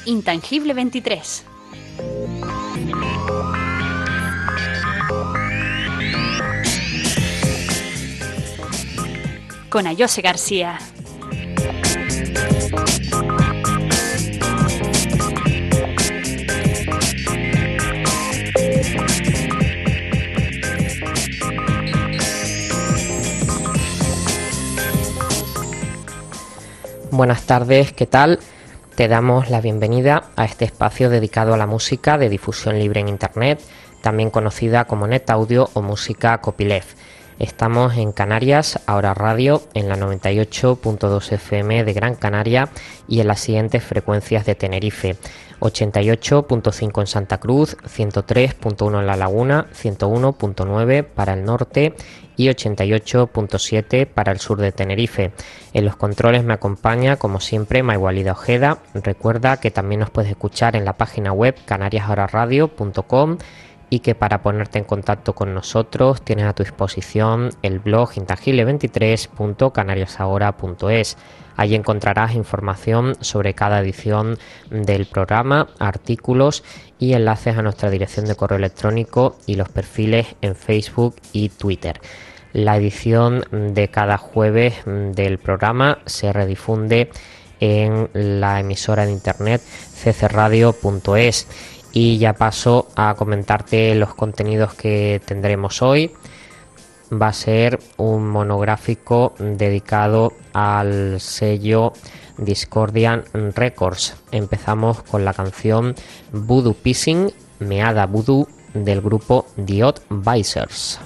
Intangible 23. Con Ayose García. Buenas tardes, ¿qué tal? Te damos la bienvenida a este espacio dedicado a la música de difusión libre en Internet, también conocida como NetAudio o música copyleft. Estamos en Canarias, Ahora Radio, en la 98.2 FM de Gran Canaria y en las siguientes frecuencias de Tenerife: 88.5 en Santa Cruz, 103.1 en La Laguna, 101.9 para el norte y 88.7 para el sur de Tenerife. En los controles me acompaña, como siempre, Maigualida Ojeda. Recuerda que también nos puedes escuchar en la página web canariasahoraradio.com y que para ponerte en contacto con nosotros tienes a tu disposición el blog intangible23.canariasahora.es. Allí encontrarás información sobre cada edición del programa, artículos y enlaces a nuestra dirección de correo electrónico y los perfiles en Facebook y Twitter. La edición de cada jueves del programa se redifunde en la emisora de internet ccradio.es. Y ya paso a comentarte los contenidos que tendremos hoy. Va a ser un monográfico dedicado al sello Discordian Records. Empezamos con la canción Voodoo Pissing, Meada Voodoo, del grupo The Odd Visors.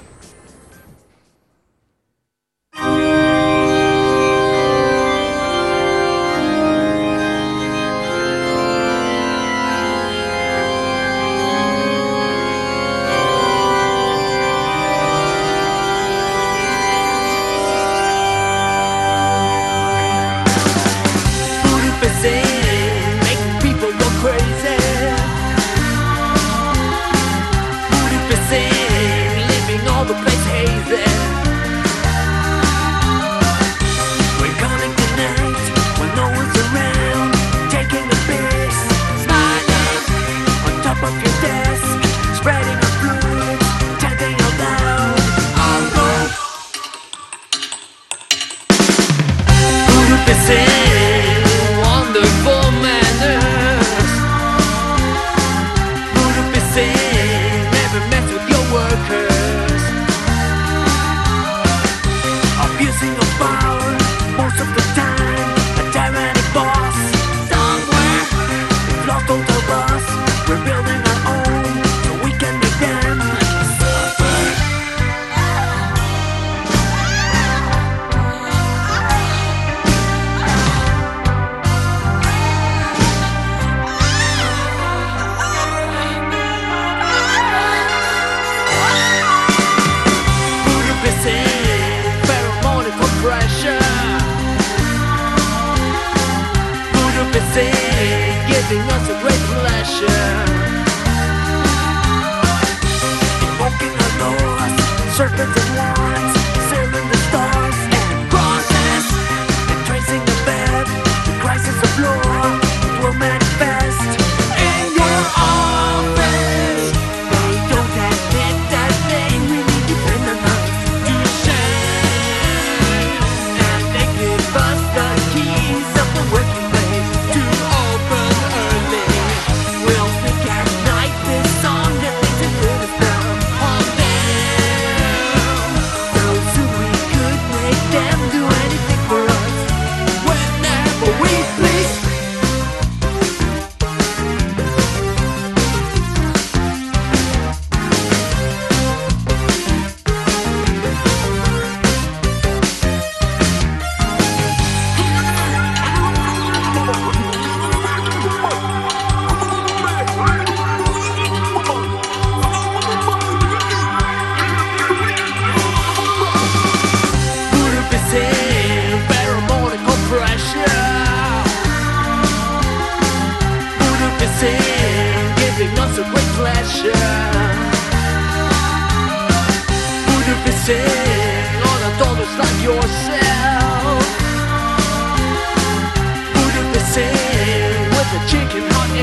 Chicken hot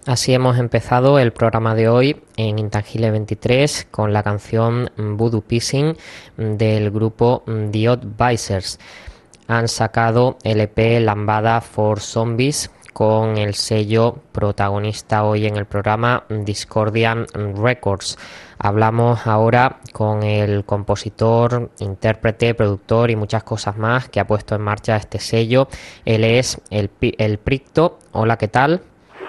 Así hemos empezado el programa de hoy en Intangible 23 con la canción Voodoo Pissing del grupo The Advisors. Han sacado el EP Lambada for Zombies con el sello protagonista hoy en el programa Discordian Records. Hablamos ahora con el compositor, intérprete, productor y muchas cosas más que ha puesto en marcha este sello. Él es el Pricto. Hola, ¿qué tal?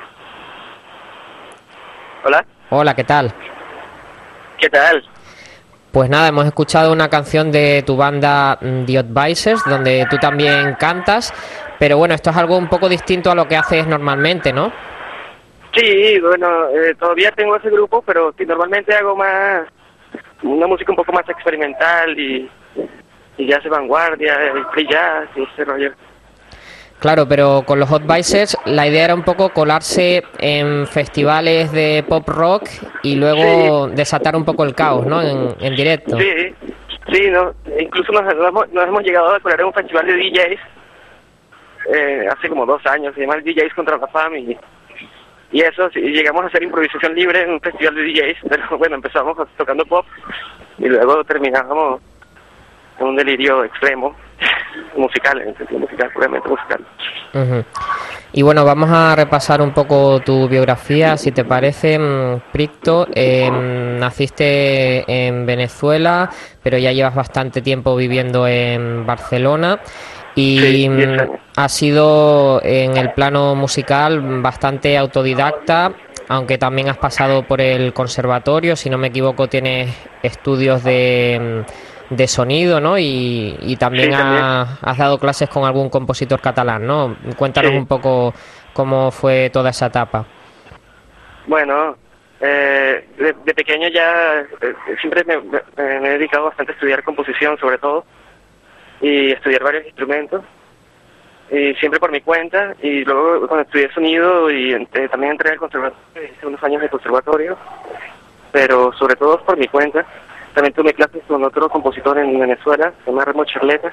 Hola. Hola, ¿qué tal? ¿Qué tal? Pues nada, hemos escuchado una canción de tu banda The Advisors, donde tú también cantas, pero bueno, esto es algo un poco distinto a lo que haces normalmente, ¿no? Sí, bueno, todavía tengo ese grupo, pero que normalmente hago una música un poco más experimental y jazz de vanguardia, free jazz y ese rollo. Claro, pero con los Advisors la idea era un poco colarse en festivales de pop rock y luego desatar un poco el caos, ¿no? En directo. Sí, no, incluso nos hemos llegado a colar en un festival de DJs hace como 2 años, se llama el DJs contra la Fama y eso, sí, llegamos a hacer improvisación libre en un festival de DJs, pero bueno, empezamos tocando pop y luego terminamos en un delirio extremo musical, en el sentido musical, puramente musical. Uh-huh. Y bueno, vamos a repasar un poco tu biografía, si te parece, Pricto. Naciste en Venezuela, pero ya llevas bastante tiempo viviendo en Barcelona y Sí, has sido en el plano musical bastante autodidacta, aunque también has pasado por el conservatorio, si no me equivoco tienes estudios de sonido, ¿no? Y también, sí, también has dado clases con algún compositor catalán, ¿no? Cuéntanos un poco cómo fue toda esa etapa. Bueno, de pequeño ya siempre me he dedicado bastante a estudiar composición, sobre todo, y estudiar varios instrumentos, y siempre por mi cuenta, y luego cuando estudié sonido y también entré al conservatorio, hice unos años de conservatorio, pero sobre todo por mi cuenta. También tuve clases con otro compositor en Venezuela, se llama Remo Charleta,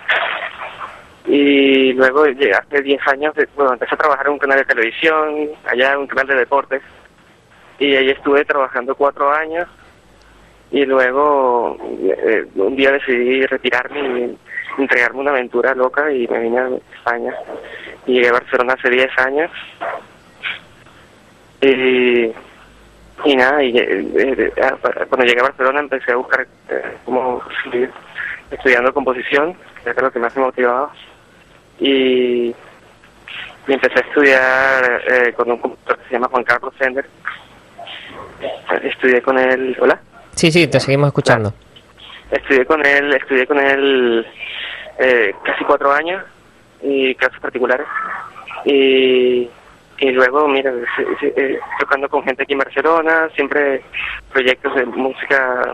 y luego hace 10 años, empecé a trabajar en un canal de televisión, allá en un canal de deportes, y ahí estuve trabajando 4 años, y luego un día decidí retirarme y entregarme una aventura loca y me vine a España, y llegué a Barcelona hace 10 años, y nada, cuando llegué a Barcelona empecé a buscar cómo seguir estudiando composición, que era lo que más me motivaba, y empecé a estudiar con un compositor que se llama Juan Carlos Sender. Estudié con él. ¿Hola? Sí, te seguimos escuchando. Estudié con él casi 4 años y clases particulares, y luego, mira, tocando con gente aquí en Barcelona, siempre proyectos de música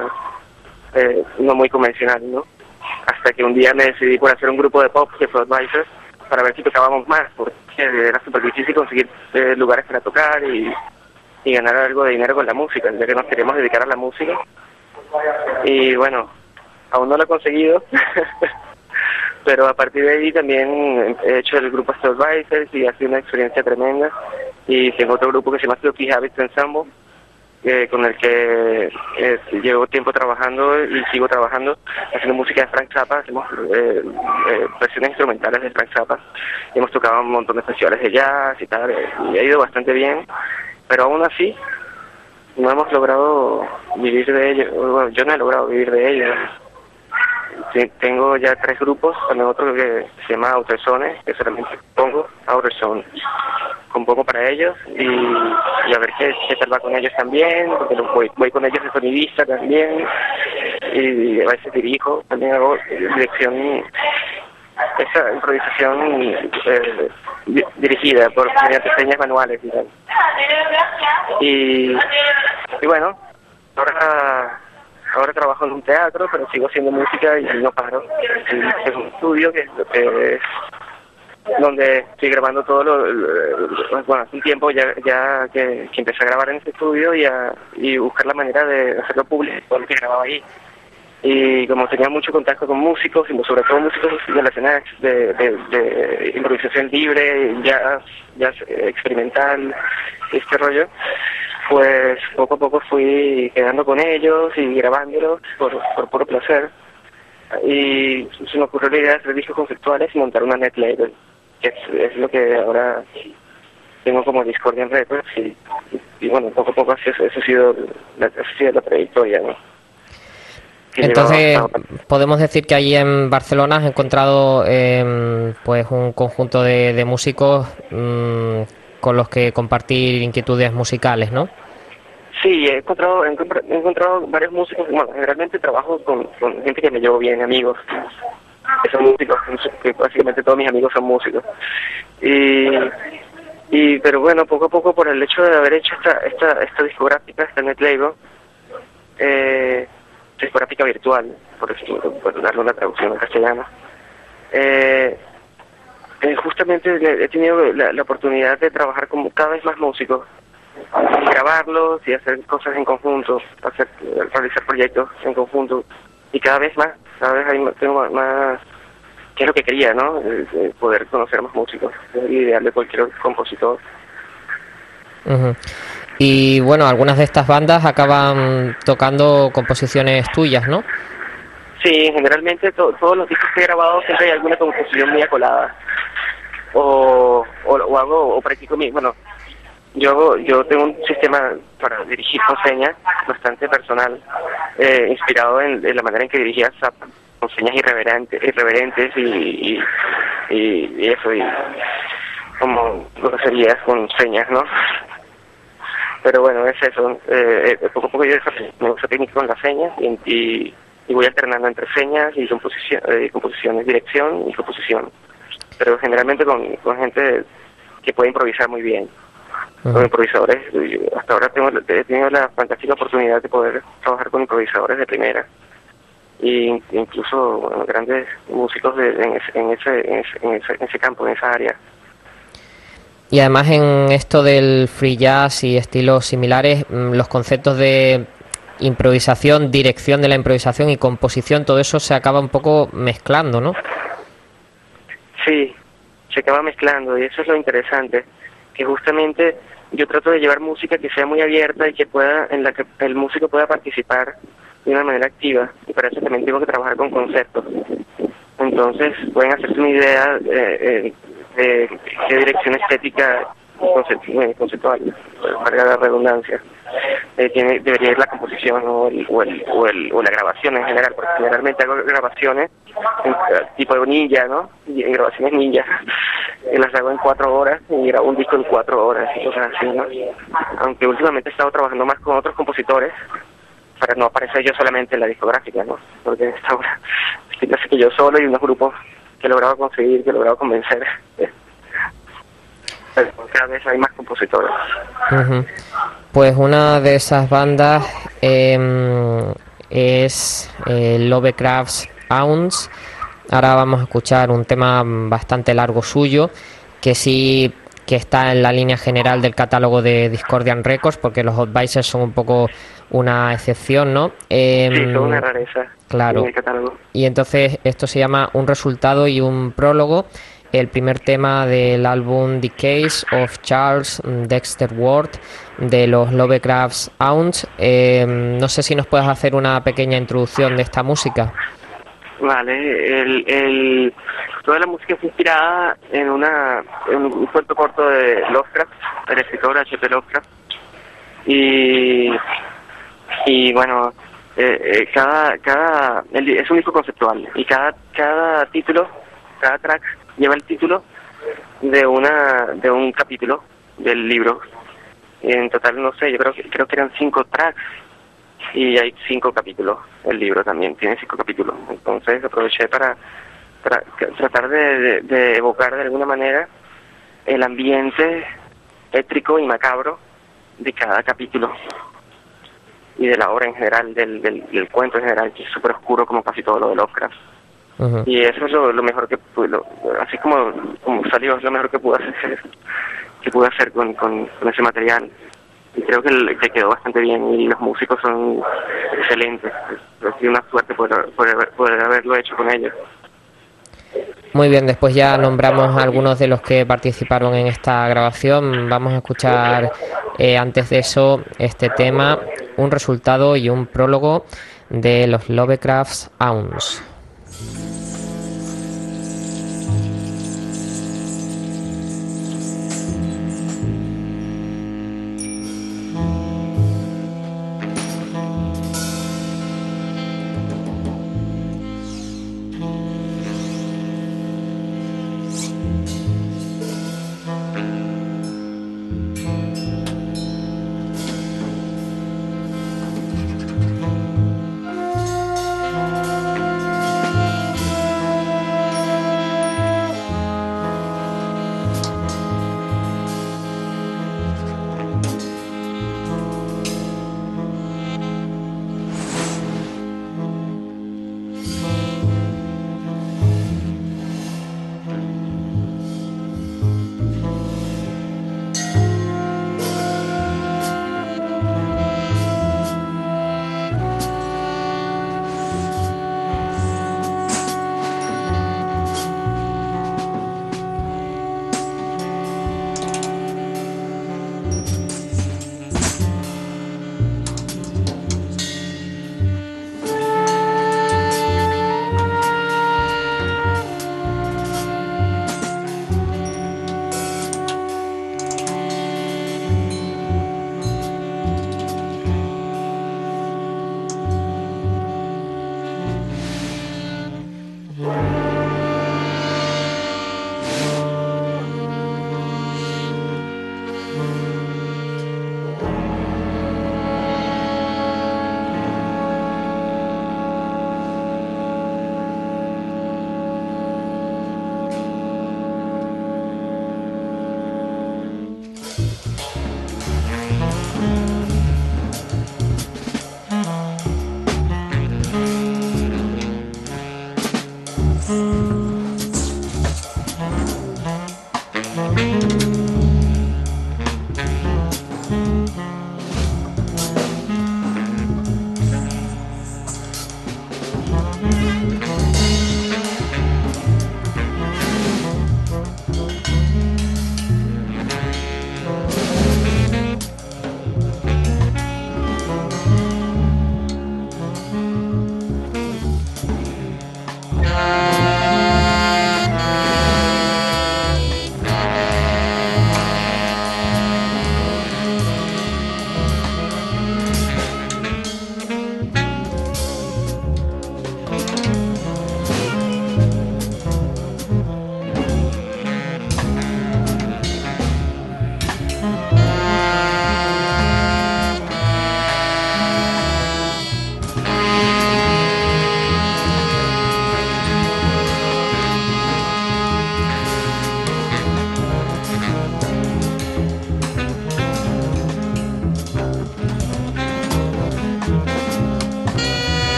no muy convencional, ¿no? Hasta que un día me decidí por hacer un grupo de pop que fue Advisors, para ver si tocábamos más, porque era súper difícil conseguir lugares para tocar y ganar algo de dinero con la música, ya que nos queríamos dedicar a la música. Y bueno, aún no lo he conseguido, pero a partir de ahí también he hecho el grupo Advisors y ha sido una experiencia tremenda. Y tengo otro grupo que se llama Filthy Habits Ensemble, con el que llevo tiempo trabajando y sigo trabajando, haciendo música de Frank Zappa. Hacemos versiones instrumentales de Frank Zappa. Hemos tocado un montón de festivales de jazz y tal, y ha ido bastante bien, pero aún así no hemos logrado vivir de ello. Bueno, yo no he logrado vivir de ello. Tengo ya 3 grupos, también otro que se llama Autozone, que solamente pongo Autozone, compongo para ellos y a ver qué tal va con ellos también, porque voy con ellos de sonidista también, y a veces dirijo, también hago dirección, esa improvisación dirigida por mediante señas manuales y tal. Y bueno, ahora trabajo en un teatro, pero sigo haciendo música y no paro. Es un estudio que es donde estoy grabando bueno, hace un tiempo ya que empecé a grabar en ese estudio y buscar la manera de hacerlo público, todo lo que grababa ahí. Y como tenía mucho contacto con músicos, y sobre todo músicos de la escena de improvisación libre, jazz experimental, este rollo, pues poco a poco fui quedando con ellos y grabándolos por puro placer. Y se me ocurrió la idea de hacer discos conceptuales y montar una net label, que es lo que ahora tengo como Discordian Records, y bueno, poco a poco así, eso ha sido la trayectoria, ¿no? Entonces, podemos decir que allí en Barcelona has encontrado pues un conjunto de músicos con los que compartir inquietudes musicales, ¿no? Sí, he encontrado varios músicos. Bueno, generalmente trabajo con gente que me llevo bien, amigos, que son músicos, que básicamente todos mis amigos son músicos. Pero bueno, poco a poco, por el hecho de haber hecho esta discográfica, esta net label, discográfica virtual, por darle una traducción al castellano, justamente he tenido la oportunidad de trabajar con cada vez más músicos, y grabarlos y hacer cosas en conjunto, realizar proyectos en conjunto, y cada vez tengo más, que es lo que quería, ¿no? Poder conocer más músicos, es el ideal de cualquier compositor. Uh-huh. Y bueno, algunas de estas bandas acaban tocando composiciones tuyas, ¿no? Sí, generalmente todos los discos que he grabado siempre hay alguna composición mía colada, o practico bueno, yo tengo un sistema para dirigir con señas bastante personal, inspirado en la manera en que dirigía Zappa, con señas irreverentes y eso, y como groserías con señas, ¿no? Pero bueno, es eso. Poco a poco yo me uso técnico con las señas y voy alternando entre señas y composiciones, dirección y composición. Pero generalmente con gente que puede improvisar muy bien. Uh-huh. Con improvisadores, hasta ahora he tenido la fantástica oportunidad de poder trabajar con improvisadores de primera. Y incluso bueno, grandes músicos en ese campo, en esa área. Y además en esto del free jazz y estilos similares, los conceptos de improvisación, dirección de la improvisación y composición, todo eso se acaba un poco mezclando, ¿no? Sí, se acaba mezclando, y eso es lo interesante, que justamente yo trato de llevar música que sea muy abierta y en la que el músico pueda participar de una manera activa, y para eso también tengo que trabajar con conceptos. Entonces pueden hacerse una idea de qué dirección estética conceptual, valga la redundancia, debería ir la composición o la grabación en general, porque generalmente hago grabaciones tipo de ninja, ¿no? Y en grabaciones ninja, y las hago en 4 horas y grabo un disco en 4 horas y cosas así, ¿no? Aunque últimamente he estado trabajando más con otros compositores para no aparecer yo solamente en la discográfica, ¿no? Porque ahora estoy casi que yo solo y unos grupos que he logrado conseguir, que he logrado convencer. Pero cada vez hay más compositores. Uh-huh. Pues una de esas bandas es Lovecraft Ounce. Ahora vamos a escuchar un tema bastante largo suyo, que sí que está en la línea general del catálogo de Discordian Records, porque los Advisors son un poco una excepción, ¿no? Sí, son una rareza, claro. En el catálogo. Y entonces esto se llama Un resultado y un prólogo, el primer tema del álbum The Case of Charles Dexter Ward de los Lovecraft Ounce. No sé si nos puedes hacer una pequeña introducción de esta música. Vale, toda la música fue inspirada en un cuento corto de Lovecraft, el escritor H.P. Lovecraft, y bueno, es un disco conceptual, y cada título, cada track lleva el título de un capítulo del libro. Y en total, no sé, yo creo que eran 5 tracks. Y hay 5 capítulos, el libro también tiene 5 capítulos, entonces aproveché para tratar de evocar de alguna manera el ambiente tétrico y macabro de cada capítulo y de la obra en general, del cuento en general, que es súper oscuro como casi todo lo de Lovecraft. Uh-huh. Y eso es lo mejor que así como salió, es lo mejor que pude hacer con ese material. y creo que quedó bastante bien y los músicos son excelentes. Ha sido una suerte poder haberlo hecho con ellos. Muy bien, después ya nombramos a algunos de los que participaron en esta grabación. Vamos a escuchar antes de eso este tema, un resultado y un prólogo de los Lovecraft Hounds.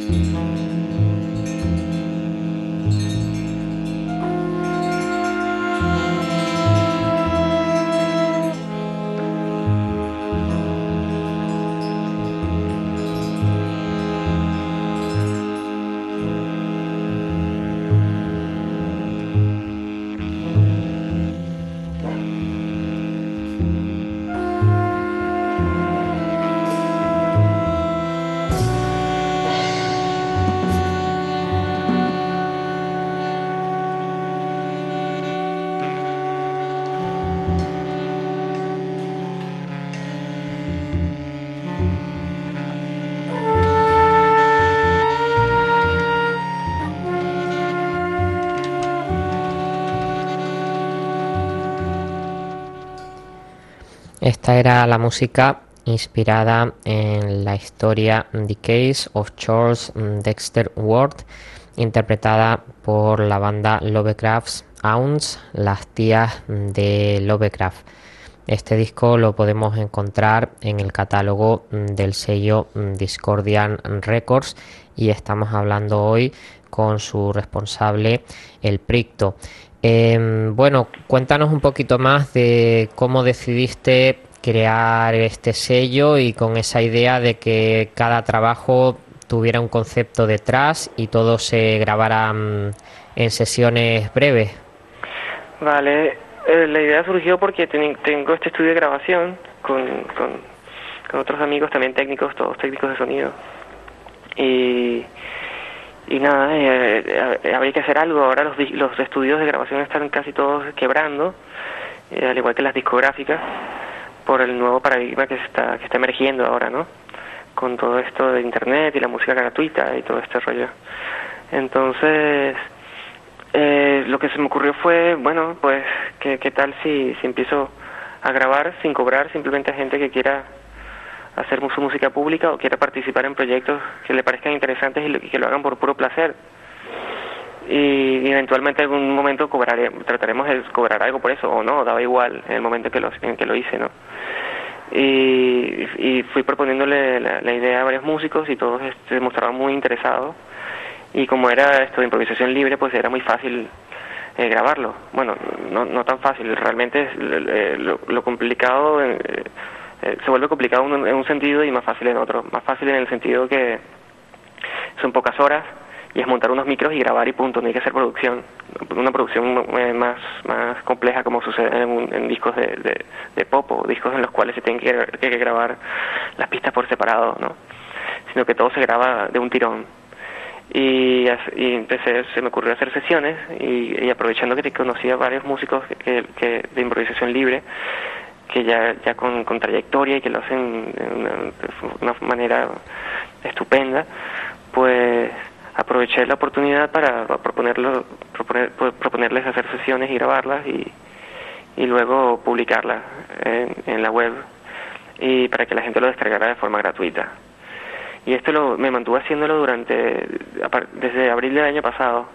Esta era la música inspirada en la historia The Case of Charles Dexter Ward, interpretada por la banda Lovecraft's Aunts, las tías de Lovecraft. Este disco lo podemos encontrar en el catálogo del sello Discordian Records y estamos hablando hoy con su responsable, el Pricto. Bueno, cuéntanos un poquito más de cómo decidiste crear este sello y con esa idea de que cada trabajo tuviera un concepto detrás y todo se grabara en sesiones breves. Vale, la idea surgió porque tengo este estudio de grabación con otros amigos también técnicos, todos técnicos de sonido. Y nada, habría que hacer algo. Ahora los estudios de grabación están casi todos quebrando, al igual que las discográficas, por el nuevo paradigma que está emergiendo ahora, ¿no? Con todo esto de internet y la música gratuita y todo este rollo. Entonces, lo que se me ocurrió fue, bueno, pues, ¿qué tal si empiezo a grabar sin cobrar simplemente a gente que quiera hacer su música pública o quiera participar en proyectos que le parezcan interesantes y que lo hagan por puro placer? Y eventualmente en algún momento trataremos de cobrar algo por eso, o no, daba igual en el momento en que lo hice, ¿no? Y fui proponiéndole la idea a varios músicos y todos se mostraban muy interesados, y como era esto de improvisación libre, pues era muy fácil grabarlo. Bueno, no tan fácil, realmente lo complicado se vuelve complicado en un sentido y más fácil en otro. Más fácil en el sentido que son pocas horas y es montar unos micros y grabar y punto, no hay que hacer una producción más compleja, como sucede en discos de pop o discos en los cuales se tienen que grabar las pistas por separado, ¿no? Sino que todo se graba de un tirón. Y se me ocurrió hacer sesiones y aprovechando que conocía varios músicos que de improvisación libre, que ya con trayectoria y que lo hacen de una manera estupenda, pues aproveché la oportunidad para proponerles hacer sesiones y grabarlas y luego publicarlas en la web, y para que la gente lo descargara de forma gratuita. Y esto me mantuve haciéndolo desde abril del año pasado.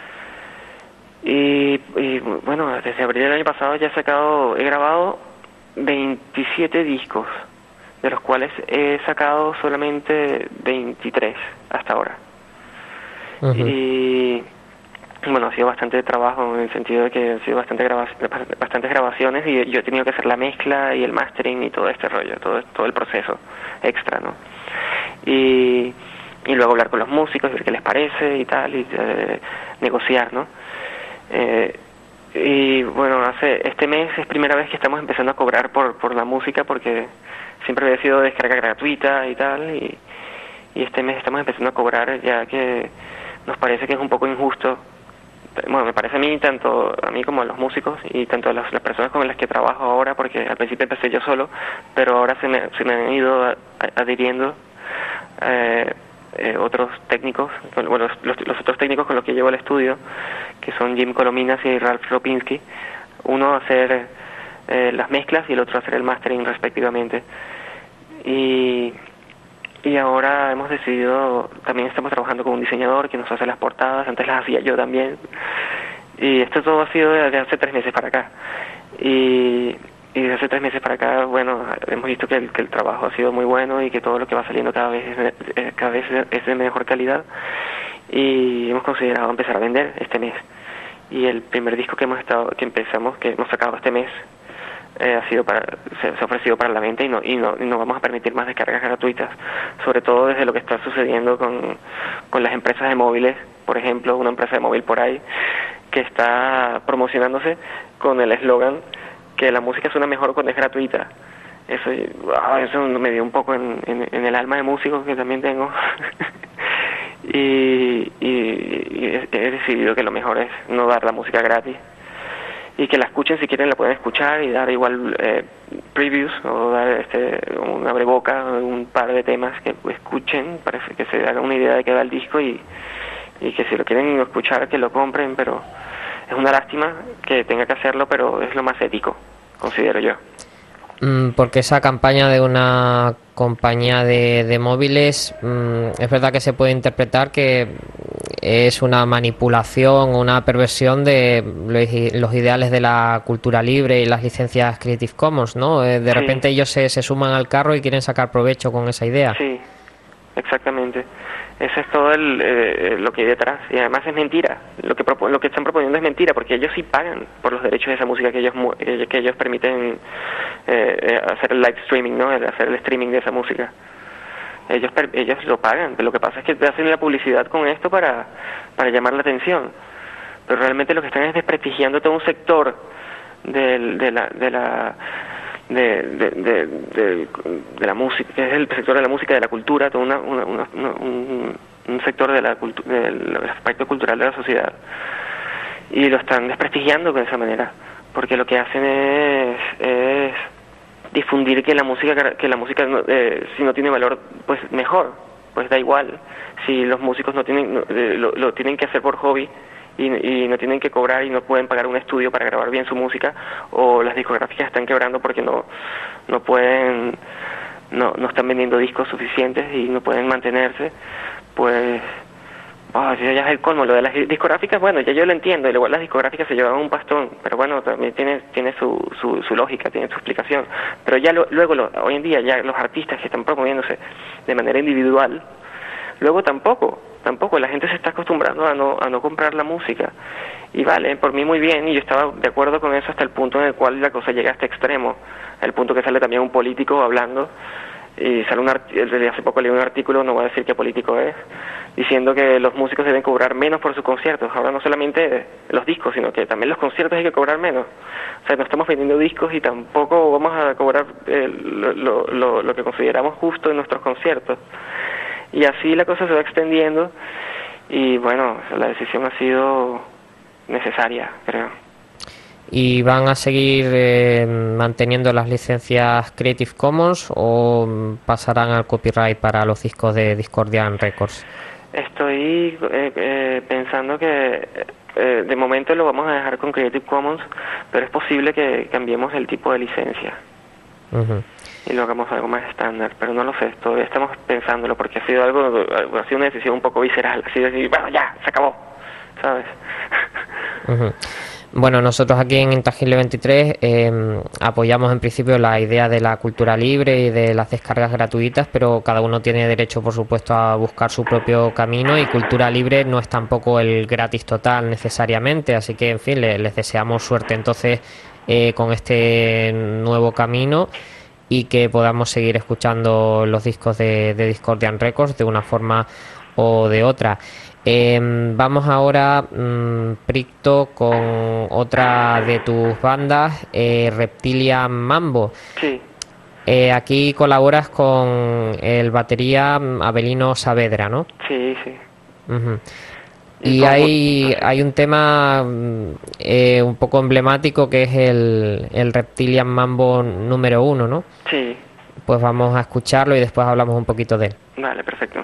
Y bueno, desde abril del año pasado ya he grabado 27 discos, de los cuales he sacado solamente 23 hasta ahora. Uh-huh. Y bueno, ha sido bastante trabajo en el sentido de que han sido bastantes grabaciones y yo he tenido que hacer la mezcla y el mastering y todo este rollo, todo el proceso extra, ¿no? Y luego hablar con los músicos, ver qué les parece y tal, y negociar, ¿no? Y bueno, este mes es primera vez que estamos empezando a cobrar por la música, porque siempre había sido descarga gratuita y tal, y este mes estamos empezando a cobrar, ya que nos parece que es un poco injusto. Bueno, me parece a mí, tanto a mí como a los músicos y tanto a las personas con las que trabajo ahora, porque al principio empecé yo solo, pero ahora se me han ido adhiriendo otros técnicos, bueno, los otros técnicos con los que llevo el estudio, que son Jim Colominas y Ralph Lopinski, uno a hacer las mezclas y el otro a hacer el mastering respectivamente. Y ahora hemos decidido, también estamos trabajando con un diseñador que nos hace las portadas, antes las hacía yo también, y esto todo ha sido desde hace 3 meses para acá. Y y desde hace 3 meses para acá, bueno, hemos visto que el trabajo ha sido muy bueno y que todo lo que va saliendo cada vez es de mejor calidad, y hemos considerado empezar a vender este mes. Y el primer disco que hemos sacado este mes, se ha ofrecido para la venta, y no vamos a permitir más descargas gratuitas, sobre todo desde lo que está sucediendo con las empresas de móviles. Por ejemplo, una empresa de móvil por ahí que está promocionándose con el eslogan que la música suena mejor cuando es gratuita. Eso me dio un poco en el alma de músico que también tengo. y he decidido que lo mejor es no dar la música gratis, y que la escuchen. Si quieren la pueden escuchar y dar igual previews, o dar un abreboca, un par de temas que escuchen para que se hagan una idea de qué va el disco, y que si lo quieren escuchar que lo compren. Pero es una lástima que tenga que hacerlo, pero es lo más ético, considero yo. Porque esa campaña de una compañía de móviles, es verdad que se puede interpretar que es una manipulación, una perversión de los ideales de la cultura libre y las licencias Creative Commons, ¿no? De repente ellos se suman al carro y quieren sacar provecho con esa idea. Sí, exactamente. Eso es todo lo que hay detrás. Y además es mentira. Lo que están proponiendo es mentira, porque ellos sí pagan por los derechos de esa música que ellos permiten hacer el live streaming, ¿no? Hacer el streaming de esa música. Ellos lo pagan. Pero lo que pasa es que te hacen la publicidad con esto para llamar la atención. Pero realmente lo que están es desprestigiando todo un sector de la música, que es el sector de la música, de la cultura, todo un sector del aspecto cultural de la sociedad, y lo están desprestigiando de esa manera, porque lo que hacen es difundir que la música si no tiene valor, pues mejor, pues da igual. Si los músicos lo tienen que hacer por hobby, y no tienen que cobrar y no pueden pagar un estudio para grabar bien su música, o las discográficas están quebrando porque no están vendiendo discos suficientes y no pueden mantenerse, pues ya es el colmo. Lo de las discográficas, bueno, ya yo lo entiendo, y igual las discográficas se llevan un pastón, pero bueno, también tiene su lógica, tiene su explicación. Pero ya luego hoy en día ya los artistas que están promoviéndose de manera individual, luego tampoco la gente se está acostumbrando a no comprar la música, y vale, por mí muy bien, y yo estaba de acuerdo con eso hasta el punto en el cual la cosa llega a este extremo, el punto que sale también un político hablando, y sale desde hace poco leí un artículo, no voy a decir qué político es, diciendo que los músicos deben cobrar menos por sus conciertos. Ahora no solamente los discos, sino que también los conciertos hay que cobrar menos. O sea, no estamos vendiendo discos y tampoco vamos a cobrar lo que consideramos justo en nuestros conciertos. Y así la cosa se va extendiendo, y bueno, la decisión ha sido necesaria, creo. ¿Y van a seguir manteniendo las licencias Creative Commons o pasarán al copyright para los discos de Discordian Records? Estoy pensando que de momento lo vamos a dejar con Creative Commons, pero es posible que cambiemos el tipo de licencia. Uh-huh. Y lo hagamos algo más estándar, pero no lo sé, todavía estamos pensándolo, porque ha sido una decisión un poco visceral, así de decir, bueno, ya, se acabó, ¿sabes? Uh-huh. Bueno, nosotros aquí en Intangible 23 apoyamos en principio la idea de la cultura libre y de las descargas gratuitas, pero cada uno tiene derecho, por supuesto, a buscar su propio camino, y cultura libre no es tampoco el gratis total necesariamente, así que, en fin, les deseamos suerte entonces con este nuevo camino, y que podamos seguir escuchando los discos de Discordian Records de una forma o de otra. Vamos ahora, Pricto, con otra de tus bandas, Reptilian Mambo. Sí. Aquí colaboras con el batería Abelino Saavedra, ¿no? Sí, sí. Uh-huh. Y hay un tema un poco emblemático, que es el Reptilian Mambo número 1, ¿no? Sí. Pues vamos a escucharlo y después hablamos un poquito de él. Vale, perfecto.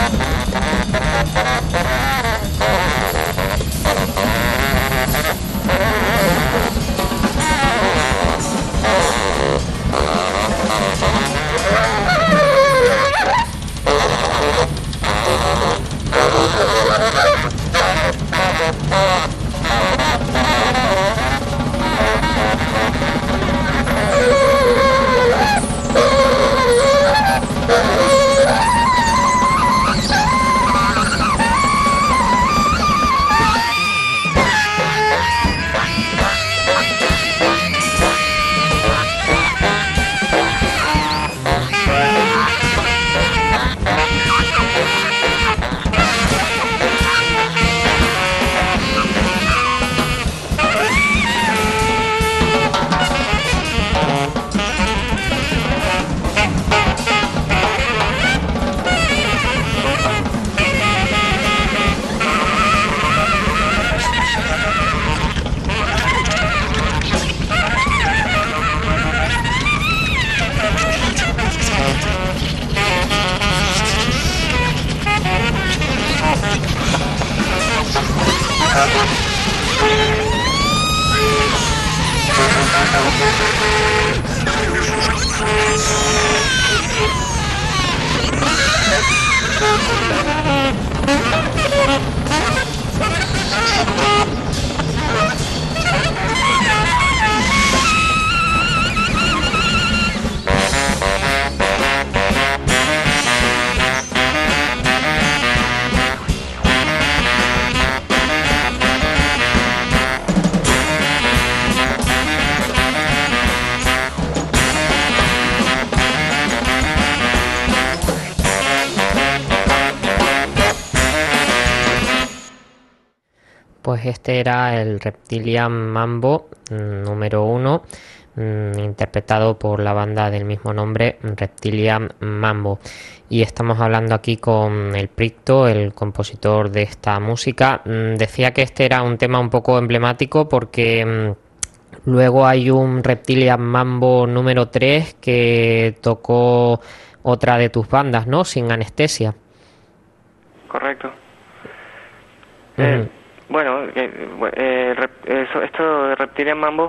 Pues este era el Reptilian Mambo número 1, interpretado por la banda del mismo nombre, Reptilian Mambo. Y estamos hablando aquí con el Pricto, el compositor de esta música. Decía que este era un tema un poco emblemático porque luego hay un Reptilian Mambo número 3 que tocó otra de tus bandas, ¿no? Sin Anestesia. Correcto. Bueno, esto de Reptilian Mambo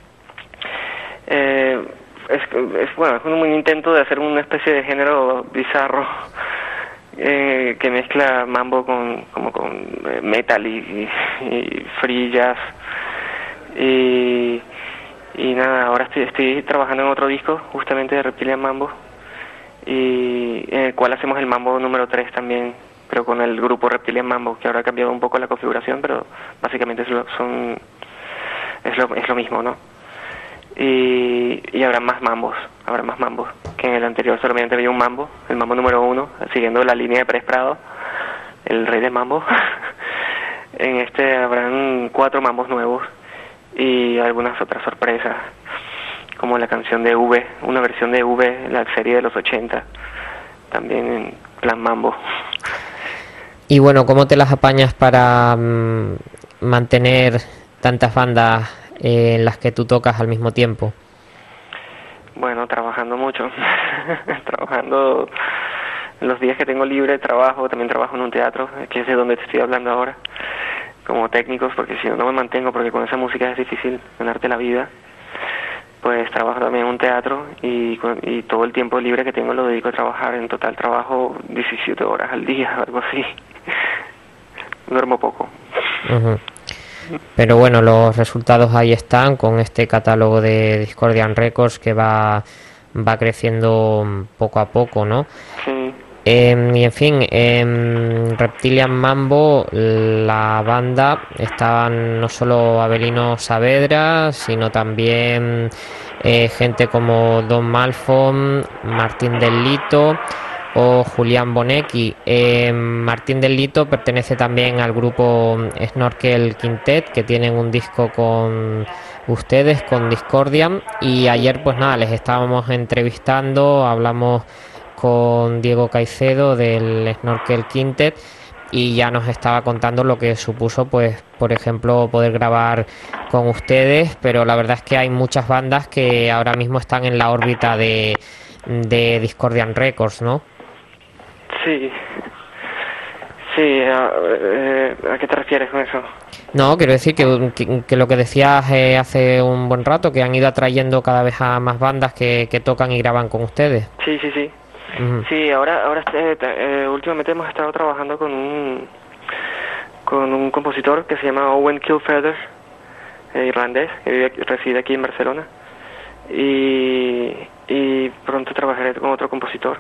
es un intento de hacer una especie de género bizarro que mezcla mambo con metal y free jazz y nada. Ahora estoy trabajando en otro disco justamente de Reptilian Mambo, y en el cual hacemos el mambo número 3 también, pero con el grupo Reptilian Mambo, que ahora ha cambiado un poco la configuración, pero básicamente es lo mismo, ¿no? Y habrá más mambos, que en el anterior solamente había un mambo, el mambo número 1, siguiendo la línea de Pérez Prado, el rey del mambo. En este habrán 4 mambos nuevos y algunas otras sorpresas, como la canción de V, una versión de V, la serie de los 80, también en plan mambo. Y bueno, ¿cómo te las apañas para mantener tantas bandas en las que tú tocas al mismo tiempo? Bueno, trabajando mucho. Trabajando en los días que tengo libre, también trabajo en un teatro, que es de donde te estoy hablando ahora, como técnicos, porque si no me mantengo, porque con esa música es difícil ganarte la vida. Pues trabajo también en un teatro y todo el tiempo libre que tengo lo dedico a trabajar. En total trabajo 17 horas al día, algo así. Duermo poco. Pero bueno, los resultados ahí están con este catálogo de Discordian Records que va creciendo poco a poco, ¿no? Sí. Y en fin, Reptilian Mambo, la banda, estaban no solo Avelino Saavedra, sino también gente como Don Malfon, Martín del Lito o Julián Bonecchi. Martín del Lito pertenece también al grupo Snorkel Quintet, que tienen un disco con ustedes, con Discordian, y ayer pues nada, les estábamos entrevistando, hablamos con Diego Caicedo del Snorkel Quintet y ya nos estaba contando lo que supuso, pues por ejemplo, poder grabar con ustedes, pero la verdad es que hay muchas bandas que ahora mismo están en la órbita de Discordian Records, ¿no? Sí, Sí, ¿a qué te refieres con eso? No, quiero decir que lo que decías hace un buen rato, que han ido atrayendo cada vez a más bandas que tocan y graban con ustedes. Sí, sí, sí. Ujú. Sí, ahora últimamente hemos estado trabajando con un compositor que se llama Owen Kilfeather, irlandés, que reside aquí en Barcelona. Y pronto trabajaré con otro compositor.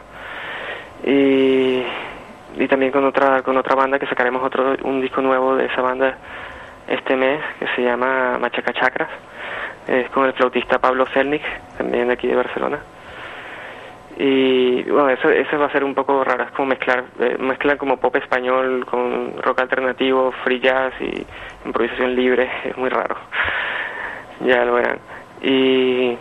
Y también con otra banda que sacaremos un disco nuevo de esa banda este mes, que se llama Machaca Chakras, es con el flautista Pablo Zelnik, también de aquí de Barcelona. Y bueno, eso va a ser un poco raro, es como mezclan como pop español con rock alternativo, free jazz y improvisación libre, es muy raro, ya lo verán. Y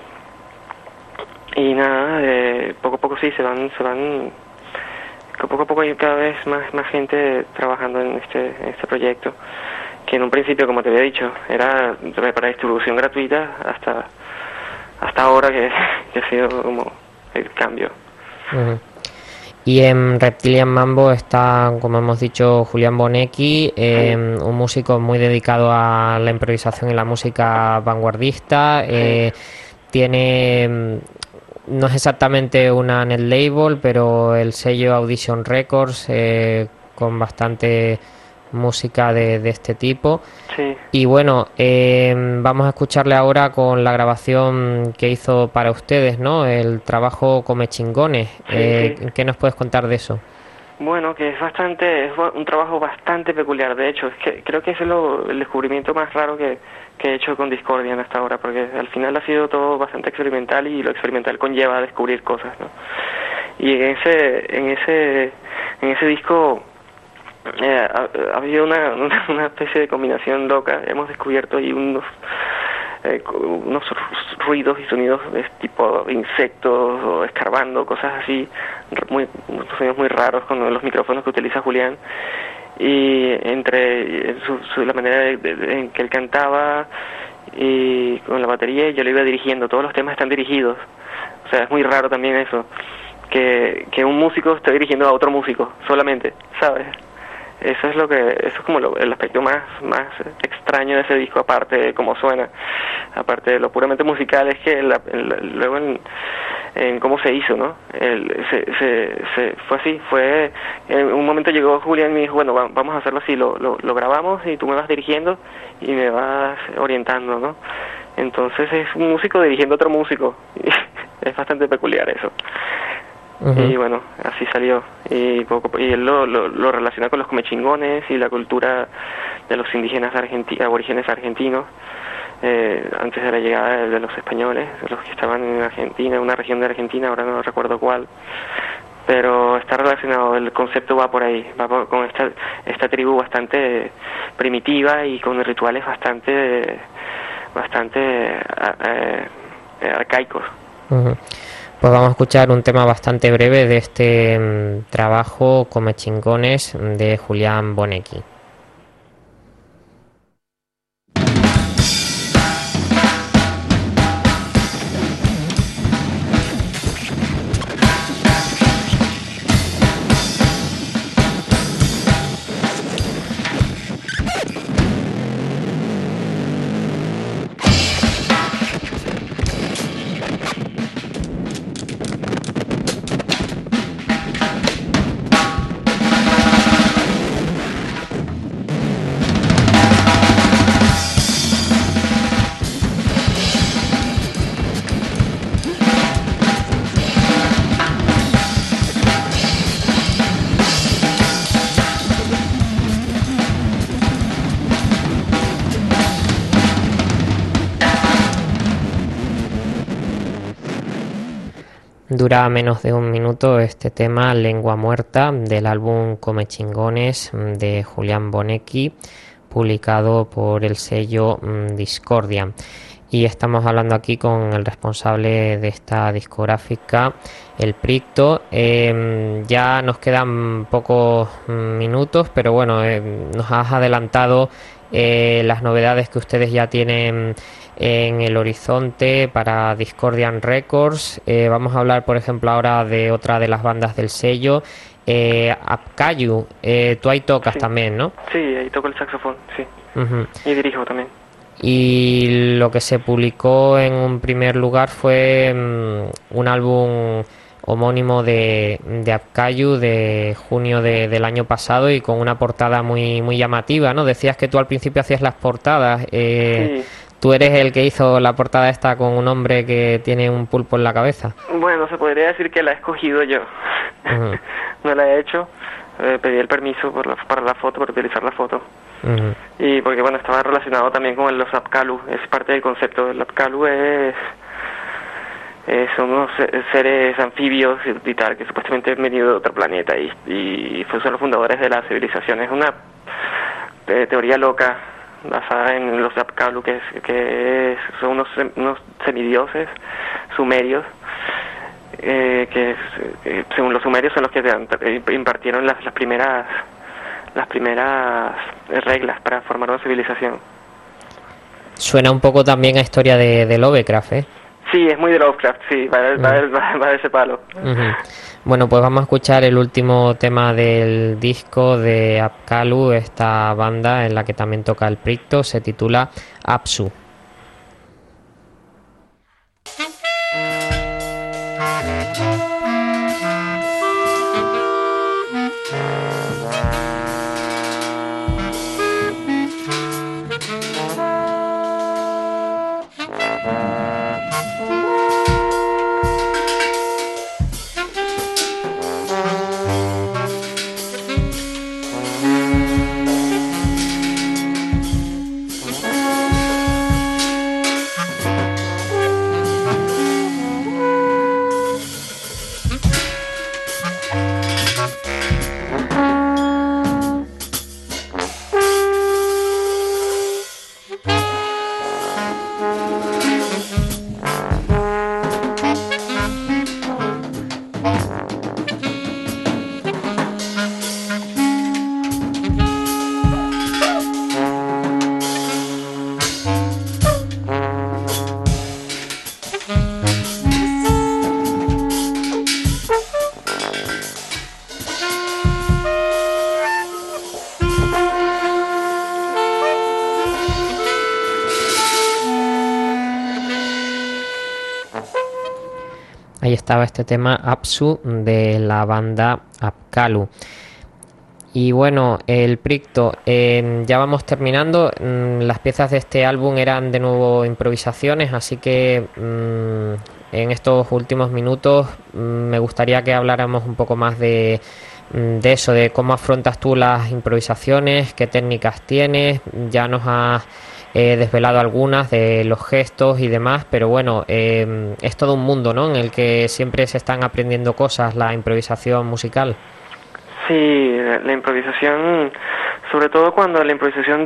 nada, poco a poco sí, poco a poco hay cada vez más gente trabajando en este proyecto, que en un principio, como te había dicho, era para distribución gratuita hasta ahora que ha sido como el cambio. Ujú. Y en Reptilian Mambo está, como hemos dicho, Julián Bonecchi, un músico muy dedicado a la improvisación y la música vanguardista. Tiene, no es exactamente una net label, pero el sello Audition Records, con bastante música de este tipo. Sí. Y bueno, vamos a escucharle ahora con la grabación que hizo para ustedes, ¿no? El trabajo Come Chingones. Sí. ¿Qué nos puedes contar de eso? Bueno, que es un trabajo bastante peculiar. De hecho, es que creo que ese es el descubrimiento más raro que he hecho con Discordian hasta ahora, porque al final ha sido todo bastante experimental y lo experimental conlleva a descubrir cosas, ¿no? Y en ese disco ha habido una especie de combinación loca. Hemos descubierto ahí unos ruidos y sonidos de tipo insectos o escarbando, cosas así, unos sonidos muy raros con los micrófonos que utiliza Julián, y entre la manera en que él cantaba y con la batería, yo lo iba dirigiendo. Todos los temas están dirigidos, o sea, es muy raro también eso, que un músico esté dirigiendo a otro músico solamente, ¿sabes? Eso es como el aspecto más extraño de ese disco, aparte de cómo suena, aparte de lo puramente musical, es que luego en cómo se hizo, ¿no? Fue así, en un momento llegó Julián y me dijo, bueno, vamos a hacerlo así, lo grabamos y tú me vas dirigiendo y me vas orientando, ¿no? Entonces es un músico dirigiendo a otro músico, es bastante peculiar eso. Uh-huh. Y bueno, así salió. Y él lo relaciona con los comechingones y la cultura de los indígenas aborígenes argentinos, antes de la llegada de los españoles, los que estaban en Argentina, una región de Argentina, ahora no recuerdo cuál. Pero está relacionado, el concepto va por ahí, con esta tribu bastante primitiva y con rituales bastante arcaicos. Uh-huh. Pues vamos a escuchar un tema bastante breve de este trabajo Come Chingones de Julián Bonecchi. Dura menos de un minuto este tema, Lengua Muerta, del álbum Come Chingones de Julián Bonecchi, publicado por el sello Discordia. Y estamos hablando aquí con el responsable de esta discográfica, el Pricto. Ya nos quedan pocos minutos, pero bueno, nos has adelantado las novedades que ustedes ya tienen en el horizonte para Discordian Records. Vamos a hablar, por ejemplo, ahora de otra de las bandas del sello, Apcayu, tú ahí tocas Sí. también, ¿no? Sí, ahí toco el saxofón, sí. Ujú. Y dirijo también. Y lo que se publicó en un primer lugar fue un álbum homónimo de Apcayu de junio del año pasado y con una portada muy llamativa, ¿no? Decías que tú al principio hacías las portadas. Sí. Tú eres el que hizo la portada esta con un hombre que tiene un pulpo en la cabeza. Bueno, se podría decir que la he escogido yo. Ujú. No la he hecho. Pedí el permiso para la foto, para utilizar la foto. Ujú. Y porque, bueno, estaba relacionado también con los Apkallu. Es parte del concepto. El Apkallu son unos seres anfibios y tal, que supuestamente han venido de otro planeta y son los fundadores de la civilización. Es una teoría loca basada en los Apkallu, son unos semidioses sumerios, según los sumerios son los que impartieron las primeras reglas para formar una civilización. Suena un poco también a historia de Lovecraft, ¿eh? Sí, es muy de Lovecraft, sí, va de ese palo. Ujú. Bueno, pues vamos a escuchar el último tema del disco de Apkallu, esta banda en la que también toca el Pricto, se titula Apsu. Ahí estaba este tema Apsu de la banda Apkallu. Y bueno, el Pricto, ya vamos terminando. Las piezas de este álbum eran de nuevo improvisaciones, así que en estos últimos minutos me gustaría que habláramos un poco más de eso, de cómo afrontas tú las improvisaciones, qué técnicas tienes. Ya nos has desvelado algunas de los gestos y demás, pero bueno, es todo un mundo, ¿no?, en el que siempre se están aprendiendo cosas, la improvisación musical. Sí, la improvisación, sobre todo cuando la improvisación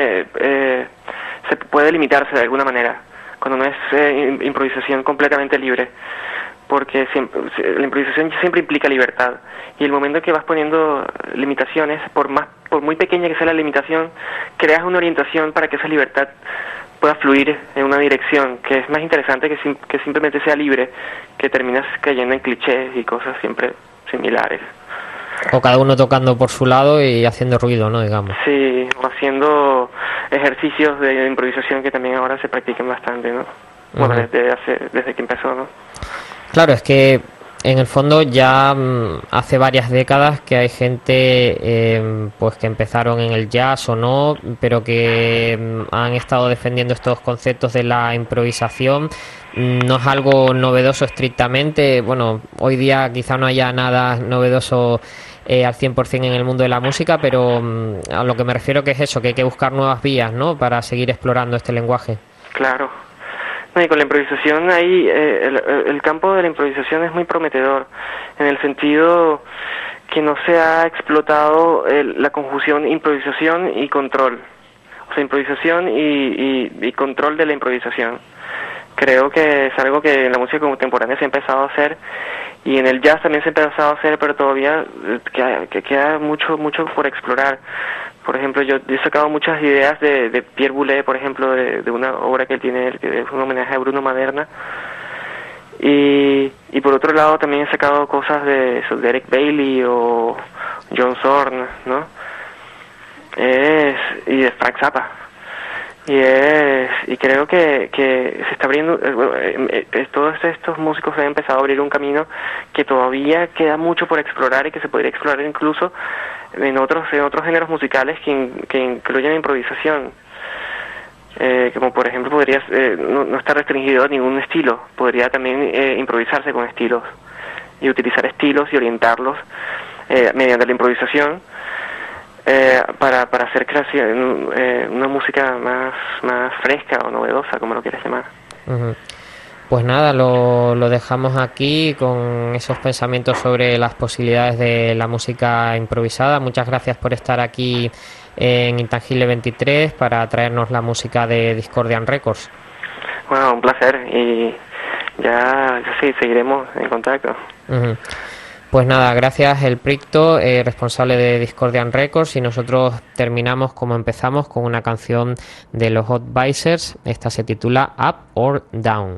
se puede limitarse de alguna manera, cuando no es improvisación completamente libre, porque la improvisación siempre implica libertad, y el momento en que vas poniendo limitaciones, por muy pequeña que sea la limitación, creas una orientación para que esa libertad pueda fluir en una dirección que es más interesante que simplemente sea libre, que terminas cayendo en clichés y cosas siempre similares. O cada uno tocando por su lado y haciendo ruido, ¿no?, digamos. Sí, o haciendo ejercicios de improvisación que también ahora se practican bastante, ¿no? Bueno, desde que empezó, ¿no? Claro, es que en el fondo ya hace varias décadas que hay gente pues que empezaron en el jazz o no, pero que han estado defendiendo estos conceptos de la improvisación. No es algo novedoso estrictamente. Bueno, hoy día quizá no haya nada novedoso al 100% en el mundo de la música, pero a lo que me refiero que es eso, que hay que buscar nuevas vías, ¿no?, para seguir explorando este lenguaje. Claro. No, y con la improvisación ahí, el campo de la improvisación es muy prometedor, en el sentido que no se ha explotado la conjunción improvisación y control. O sea, improvisación y control de la improvisación. Creo que es algo que en la música contemporánea se ha empezado a hacer, y en el jazz también se ha empezado a hacer, pero todavía queda mucho por explorar. Por ejemplo, yo he sacado muchas ideas de Pierre Boulez, por ejemplo, de una obra que él tiene, que es un homenaje a Bruno Maderna, Y por otro lado también he sacado cosas de eso, de Eric Bailey o John Zorn, ¿no? Y de Frank Zappa. Y creo que se está abriendo, todos estos músicos han empezado a abrir un camino que todavía queda mucho por explorar y que se podría explorar incluso en otros géneros musicales que incluyen improvisación. Como por ejemplo podría no estar restringido a ningún estilo, podría también improvisarse con estilos y utilizar estilos y orientarlos mediante la improvisación para hacer creación, una música más fresca o novedosa, como lo quieras llamar. Uh-huh. Pues nada, lo dejamos aquí con esos pensamientos sobre las posibilidades de la música improvisada. Muchas gracias por estar aquí en Intangible 23 para traernos la música de Discordian Records. Bueno, un placer y ya sí, seguiremos en contacto. Uh-huh. Pues nada, gracias El Pricto, responsable de Discordian Records, y nosotros terminamos como empezamos con una canción de los Hotvisors. Esta se titula Up or Down.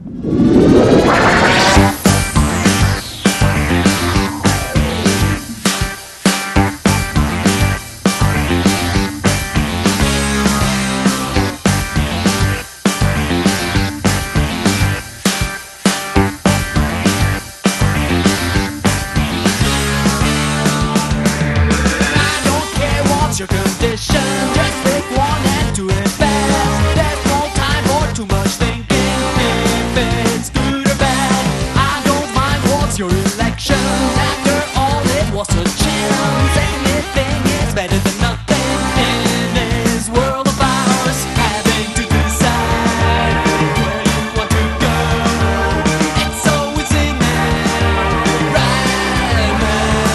Your condition, just pick one and do it fast. There's no time for too much thinking. If it's good or bad, I don't mind what's your election. After all, it was a chance. Anything is better than nothing in this world of ours. Having to decide where you want to go. It's always in there, right now.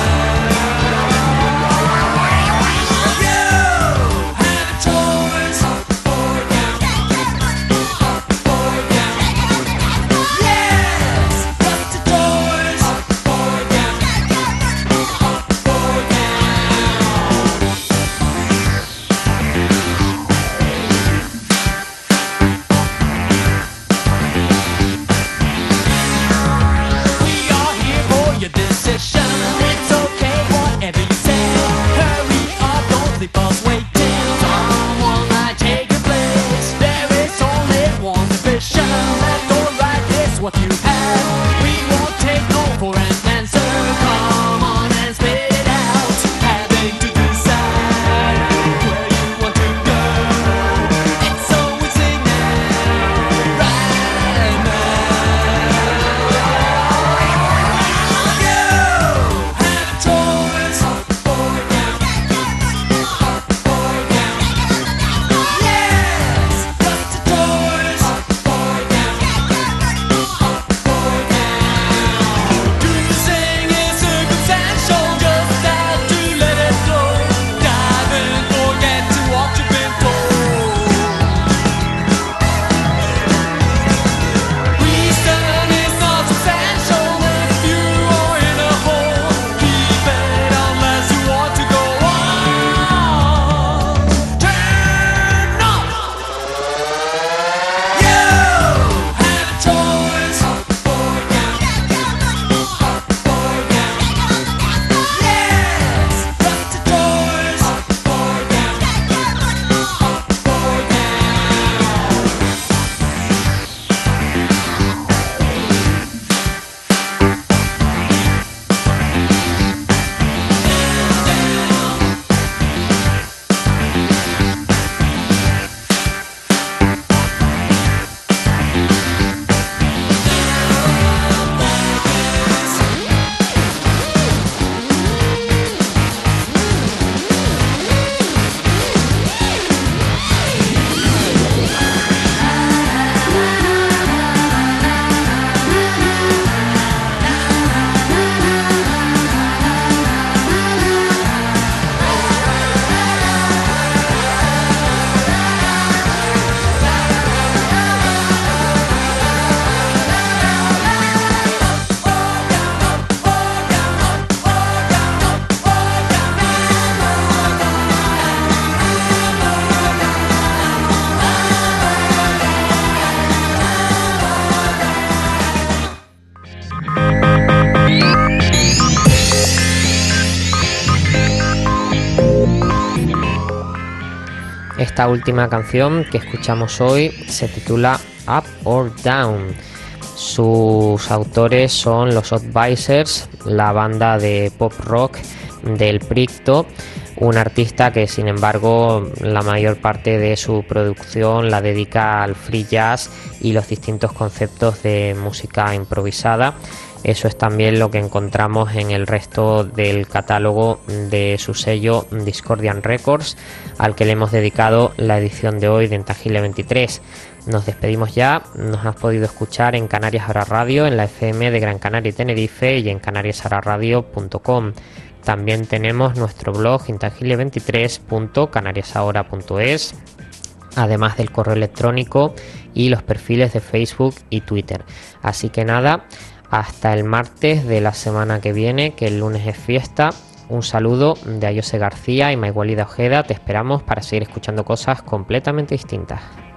Esta última canción que escuchamos hoy se titula Up or Down. Sus autores son los Advisors, la banda de pop rock del Pricto, un artista que sin embargo la mayor parte de su producción la dedica al free jazz y los distintos conceptos de música improvisada. Eso es también lo que encontramos en el resto del catálogo de su sello Discordian Records, al que le hemos dedicado la edición de hoy de Intangible 23. Nos despedimos ya, nos has podido escuchar en Canarias Ahora Radio, en la FM de Gran Canaria y Tenerife y en canariasahoraradio.com. También tenemos nuestro blog intangible23.canariasahora.es, además del correo electrónico y los perfiles de Facebook y Twitter. Así que nada, hasta el martes de la semana que viene, que el lunes es fiesta. Un saludo de Ayose García y Maigualida Ojeda. Te esperamos para seguir escuchando cosas completamente distintas.